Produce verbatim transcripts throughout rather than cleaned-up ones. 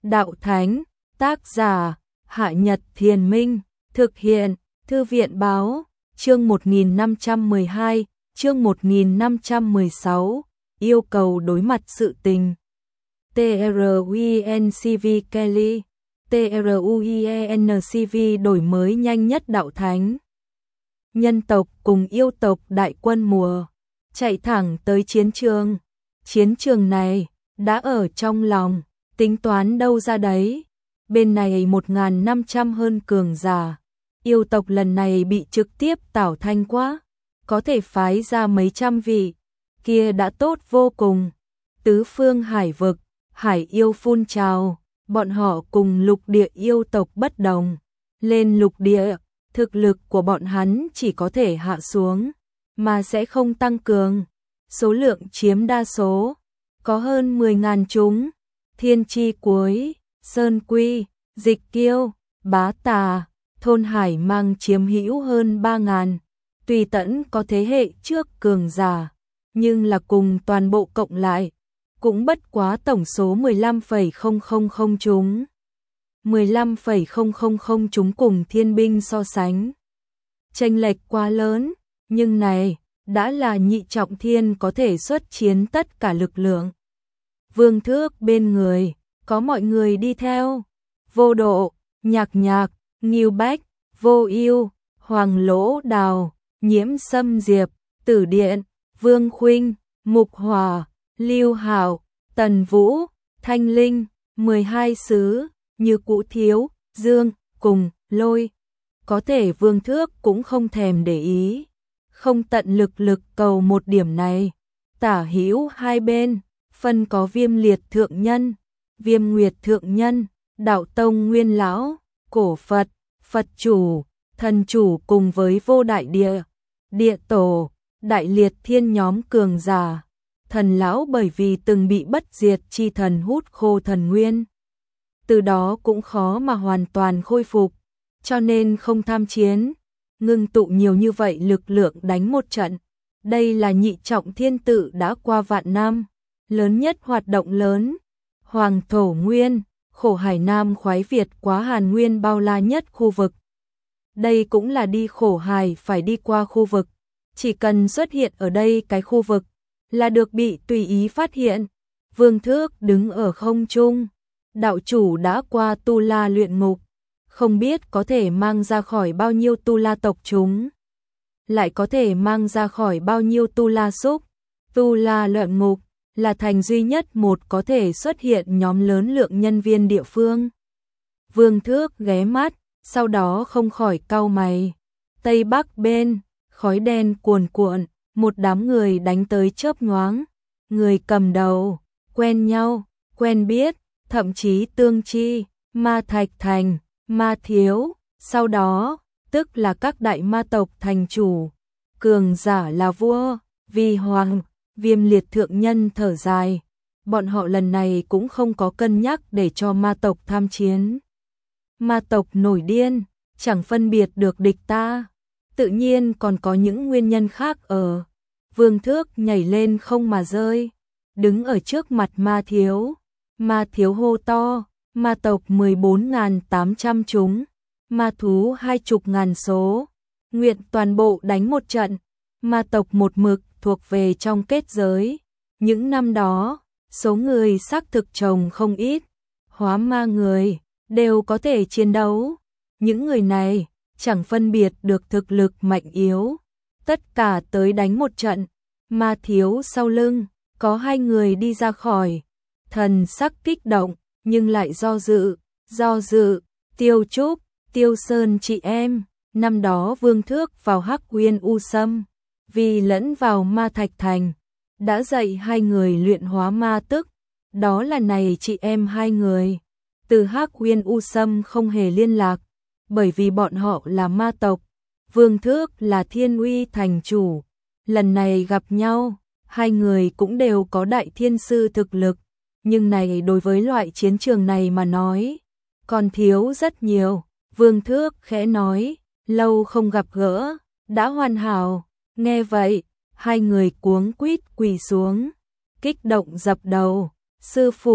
đạo thánh, tác giả, Hạ Nhật Thiền Minh, thực hiện, Thư viện báo, chương một nghìn năm trăm mười hai, chương một nghìn năm trăm mười sáu, yêu cầu đối mặt sự tình. TRUENCV Kelly, TRUENCV đổi mới nhanh nhất đạo thánh. Nhân tộc cùng yêu tộc đại quân mùa, chạy thẳng tới chiến trường. Chiến trường này, đã ở trong lòng, tính toán đâu ra đấy. Bên này một nghìn năm trăm hơn cường giả, yêu tộc lần này bị trực tiếp tảo thanh quá, có thể phái ra mấy trăm vị, kia đã tốt vô cùng. Tứ phương hải vực, hải yêu phun trào, bọn họ cùng lục địa yêu tộc bất đồng. Lên lục địa, thực lực của bọn hắn chỉ có thể hạ xuống, mà sẽ không tăng cường. Số lượng chiếm đa số, có hơn mười nghìn chúng. Thiên chi cuối, sơn quy, dịch kiêu, bá tà, thôn hải mang chiếm hữu hơn ba nghìn. Tùy tẫn có thế hệ trước cường giả, nhưng là cùng toàn bộ cộng lại, cũng bất quá tổng số mười lăm phẩy không không không chúng. mười lăm phẩy không không không chúng cùng thiên binh so sánh. Chênh lệch quá lớn, nhưng này, đã là nhị trọng thiên có thể xuất chiến tất cả lực lượng. Vương Thước bên người, có mọi người đi theo. Vô Độ, Nhạc Nhạc, Ngưu Bách, Vô Ưu, Hoàng Lỗ Đào, Nhiễm Sâm Diệp, Tử Điện, Vương Khuynh, Mục Hòa, Lưu Hạo, Tần Vũ, Thanh Linh, mười hai sứ, Như Cũ Thiếu, Dương, cùng, Lôi. Có thể Vương Thước cũng không thèm để ý, không tận lực lực cầu một điểm này. Tả hữu hai bên, phân có Viêm Liệt Thượng Nhân, Viêm Nguyệt Thượng Nhân, Đạo Tông Nguyên Lão, Cổ Phật, Phật Chủ, Thần Chủ cùng với Vô Đại Địa, Địa Tổ, Đại Liệt Thiên nhóm cường giả. Thần Lão bởi vì từng bị bất diệt chi thần hút khô thần nguyên, từ đó cũng khó mà hoàn toàn khôi phục, cho nên không tham chiến, ngưng tụ nhiều như vậy lực lượng đánh một trận. Đây là nhị trọng thiên tự đã qua vạn năm, lớn nhất hoạt động lớn. Hoàng Thổ Nguyên, Khổ Hải Nam khoái Việt quá Hàn Nguyên bao la nhất khu vực. Đây cũng là đi Khổ Hải phải đi qua khu vực, chỉ cần xuất hiện ở đây cái khu vực, là được bị tùy ý phát hiện. Vương Thước đứng ở không trung, đạo chủ đã qua Tu La luyện ngục, không biết có thể mang ra khỏi bao nhiêu Tu La tộc chúng, lại có thể mang ra khỏi bao nhiêu Tu La súc. Tu La luyện ngục là thành duy nhất một có thể xuất hiện nhóm lớn lượng nhân viên địa phương. Vương Thước ghé mắt, sau đó không khỏi cau mày. Tây Bắc bên, khói đen cuồn cuộn, một đám người đánh tới chớp nhoáng. Người cầm đầu, quen nhau, quen biết, thậm chí tương chi, Ma Thạch Thành, Ma Thiếu, sau đó, tức là các đại ma tộc thành chủ. Cường giả là vua, vì hoàng. Viêm Liệt Thượng Nhân thở dài, bọn họ lần này cũng không có cân nhắc để cho ma tộc tham chiến. Ma tộc nổi điên, chẳng phân biệt được địch ta, tự nhiên còn có những nguyên nhân khác ở. Vương Thước nhảy lên không mà rơi, đứng ở trước mặt Ma Thiếu. Ma Thiếu hô to, ma tộc mười bốn nghìn tám trăm chúng, ma thú hai chục ngàn số, nguyện toàn bộ đánh một trận. Ma tộc một mực thuộc về trong kết giới. Những năm đó, số người xác thực trồng không ít, hóa ma người, đều có thể chiến đấu. Những người này, chẳng phân biệt được thực lực mạnh yếu, tất cả tới đánh một trận. Ma Thiếu sau lưng, có hai người đi ra khỏi, thần sắc kích động, nhưng lại do dự, do dự, Tiêu Trúc, Tiêu Sơn chị em, năm đó Vương Thước vào Hắc Uyên U Sâm, vì lẫn vào Ma Thạch Thành, đã dạy hai người luyện hóa ma tức, đó là này chị em hai người. Từ Hắc Uyên U Sâm không hề liên lạc, bởi vì bọn họ là ma tộc, Vương Thước là Thiên Uy thành chủ. Lần này gặp nhau, hai người cũng đều có đại thiên sư thực lực, nhưng này đối với loại chiến trường này mà nói, còn thiếu rất nhiều. Vương Thước khẽ nói, lâu không gặp gỡ, đã hoàn hảo. Nghe vậy, hai người cuống quýt quỳ xuống, kích động dập đầu. Sư phụ,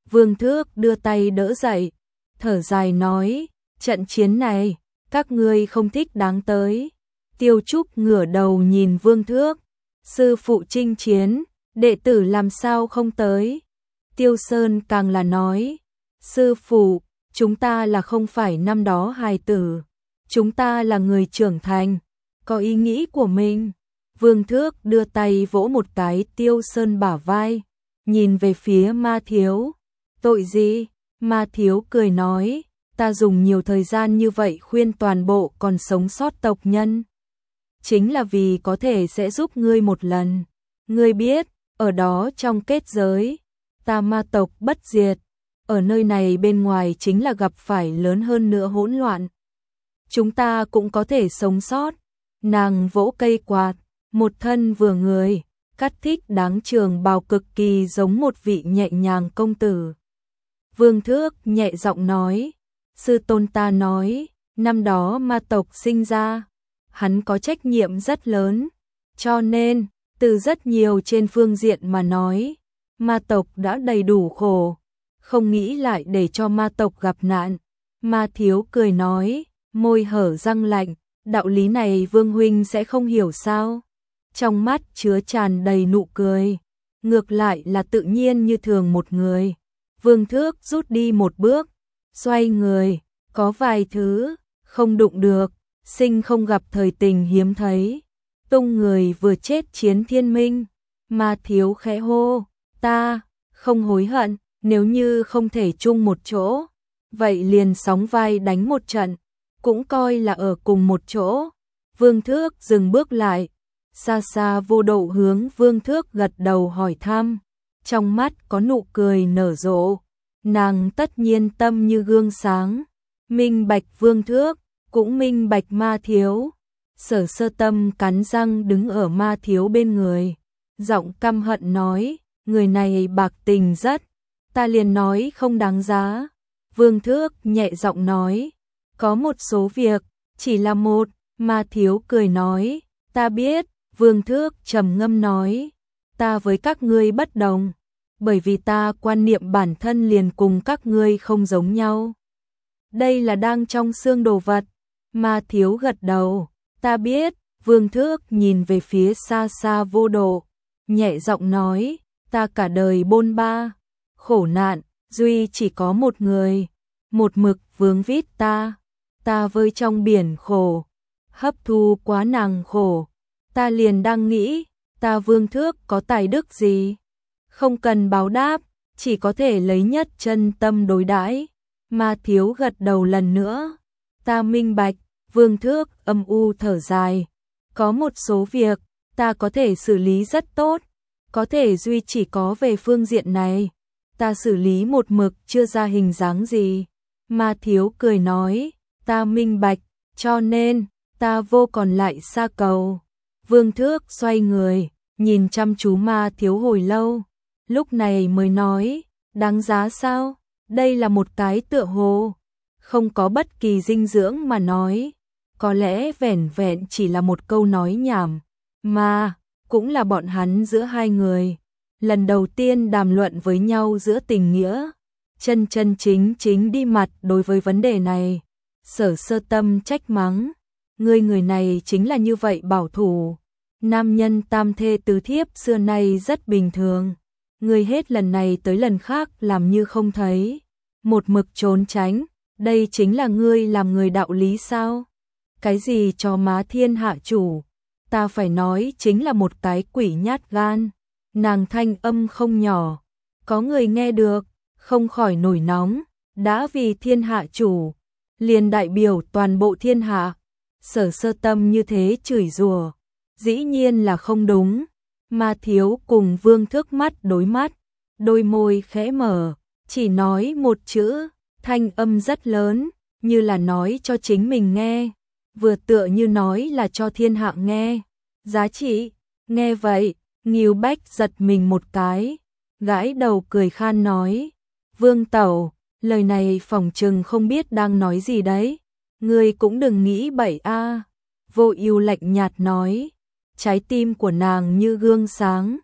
Vương Thước đưa tay đỡ dậy, thở dài nói, trận chiến này, các ngươi không thích đáng tới. Tiêu Trúc ngửa đầu nhìn Vương Thước, sư phụ chinh chiến, đệ tử làm sao không tới. Tiêu Sơn càng là nói, sư phụ, chúng ta là không phải năm đó hài tử, chúng ta là người trưởng thành, có ý nghĩ của mình. Vương Thước đưa tay vỗ một cái Tiêu Sơn bả vai, nhìn về phía Ma Thiếu. Tội gì? Ma Thiếu cười nói, ta dùng nhiều thời gian như vậy khuyên toàn bộ còn sống sót tộc nhân, chính là vì có thể sẽ giúp ngươi một lần. Ngươi biết, ở đó trong kết giới, ta ma tộc bất diệt, ở nơi này bên ngoài chính là gặp phải lớn hơn nữa hỗn loạn. Chúng ta cũng có thể sống sót. Nàng vỗ cây quạt, một thân vừa người, cắt thích đáng trường bào cực kỳ giống một vị nhẹ nhàng công tử. Vương Thước nhẹ giọng nói, sư tôn ta nói, năm đó ma tộc sinh ra, hắn có trách nhiệm rất lớn, cho nên, từ rất nhiều trên phương diện mà nói, ma tộc đã đầy đủ khổ, không nghĩ lại để cho ma tộc gặp nạn. Ma Thiếu cười nói, môi hở răng lạnh, đạo lý này Vương huynh sẽ không hiểu sao? Trong mắt chứa tràn đầy nụ cười, ngược lại là tự nhiên như thường một người. Vương Thước rút đi một bước, xoay người, có vài thứ không đụng được, sinh không gặp thời tình hiếm thấy. Tung người vừa chết chiến thiên minh, Ma Thiếu khẽ hô, ta không hối hận, nếu như không thể chung một chỗ, vậy liền sóng vai đánh một trận, cũng coi là ở cùng một chỗ. Vương Thước dừng bước lại, xa xa Vô Độ hướng Vương Thước gật đầu hỏi thăm, trong mắt có nụ cười nở rộ, nàng tất nhiên tâm như gương sáng, minh bạch Vương Thước, cũng minh bạch Ma Thiếu. Sở Sơ Tâm cắn răng đứng ở Ma Thiếu bên người, giọng căm hận nói, người này bạc tình rất, ta liền nói không đáng giá. Vương Thước nhẹ giọng nói, có một số việc, chỉ là một. Ma Thiếu cười nói, ta biết. Vương Thước trầm ngâm nói, ta với các ngươi bất đồng, bởi vì ta quan niệm bản thân liền cùng các ngươi không giống nhau. Đây là đang trong xương đồ vật. Ma Thiếu gật đầu, ta biết. Vương Thước nhìn về phía xa xa Vô Độ, nhẹ giọng nói, ta cả đời bôn ba, khổ nạn, duy chỉ có một người, một mực vướng vít ta, ta vơi trong biển khổ, hấp thu quá nàng khổ, ta liền đang nghĩ, ta Vương Thước có tài đức gì, không cần báo đáp, chỉ có thể lấy nhất chân tâm đối đãi. Ma Thiếu gật đầu lần nữa, ta minh bạch. Vương Thước âm u thở dài, có một số việc ta có thể xử lý rất tốt, có thể duy chỉ có về phương diện này, ta xử lý một mực chưa ra hình dáng gì. Ma Thiếu cười nói, ta minh bạch, cho nên ta vô còn lại xa cầu. Vương Thước xoay người, nhìn chăm chú Ma Thiếu hồi lâu, lúc này mới nói, đáng giá sao? Đây là một cái tựa hồ không có bất kỳ dinh dưỡng mà nói, có lẽ vẻn vẹn chỉ là một câu nói nhảm, mà cũng là bọn hắn giữa hai người lần đầu tiên đàm luận với nhau giữa tình nghĩa, chân chân chính chính đi mặt đối với vấn đề này. Sở Sơ Tâm trách mắng, ngươi người này chính là như vậy bảo thủ, nam nhân tam thê tứ thiếp xưa nay rất bình thường, ngươi hết lần này tới lần khác làm như không thấy, một mực trốn tránh, đây chính là ngươi làm người đạo lý sao? Cái gì cho má thiên hạ chủ, ta phải nói chính là một cái quỷ nhát gan. Nàng thanh âm không nhỏ, có người nghe được, không khỏi nổi nóng, đã vì thiên hạ chủ, liền đại biểu toàn bộ thiên hạ. Sở Sơ Tâm như thế chửi rủa, dĩ nhiên là không đúng. Ma Thiếu cùng Vương Thước mắt đối mắt, đôi môi khẽ mở, chỉ nói một chữ, thanh âm rất lớn, như là nói cho chính mình nghe, vừa tựa như nói là cho thiên hạ nghe. Giá trị, nghe vậy, Ngưu Bách giật mình một cái, gãi đầu cười khan nói, Vương Tẩu, lời này phỏng chừng không biết đang nói gì đấy, ngươi cũng đừng nghĩ bậy a. Vô Ưu lạnh nhạt nói, trái tim của nàng như gương sáng,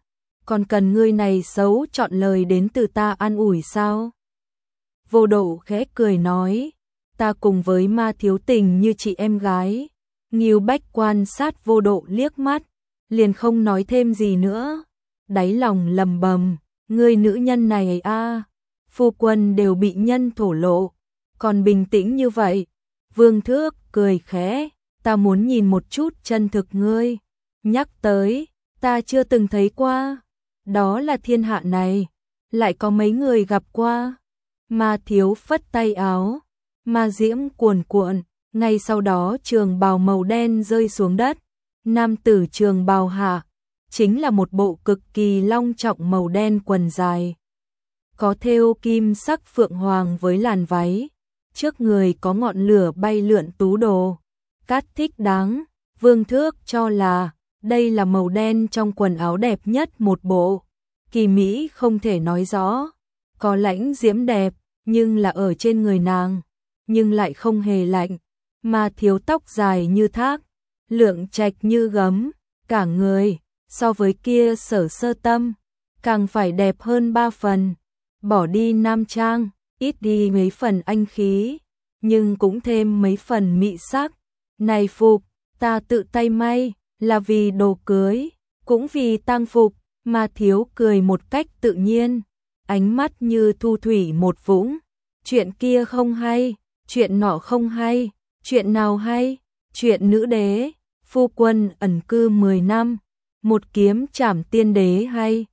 còn cần ngươi này xấu chọn lời đến từ ta an ủi sao? Vô Độ khẽ cười nói, ta cùng với Ma Thiếu tình như chị em gái. Ngưu Bách quan sát Vô Độ liếc mắt, liền không nói thêm gì nữa, đáy lòng lầm bầm, ngươi nữ nhân này a, phu quân đều bị nhân thổ lộ, còn bình tĩnh như vậy. Vương Thước cười khẽ, ta muốn nhìn một chút chân thực ngươi. Nhắc tới, ta chưa từng thấy qua, đó là thiên hạ này, lại có mấy người gặp qua. Ma Thiếu phất tay áo, ma diễm cuồn cuộn, ngay sau đó trường bào màu đen rơi xuống đất. Nam tử trường bào hạ, chính là một bộ cực kỳ long trọng màu đen quần dài, có thêu kim sắc phượng hoàng với làn váy, trước người có ngọn lửa bay lượn tú đồ. Cát thích đáng, Vương Thước cho là đây là màu đen trong quần áo đẹp nhất một bộ, kỳ mỹ không thể nói rõ, có lãnh diễm đẹp, nhưng là ở trên người nàng, nhưng lại không hề lạnh. Mà Thiếu tóc dài như thác, lượng trạch như gấm, cả người, so với kia Sở Sơ Tâm, càng phải đẹp hơn ba phần. Bỏ đi nam trang, ít đi mấy phần anh khí, nhưng cũng thêm mấy phần mị sắc. Này phục, ta tự tay may, là vì đồ cưới, cũng vì tang phục. Mà Thiếu cười một cách tự nhiên, ánh mắt như thu thủy một vũng. Chuyện kia không hay, chuyện nọ không hay, chuyện nào hay? Chuyện nữ đế, phu quân ẩn cư mười năm, một kiếm trảm tiên đế hay?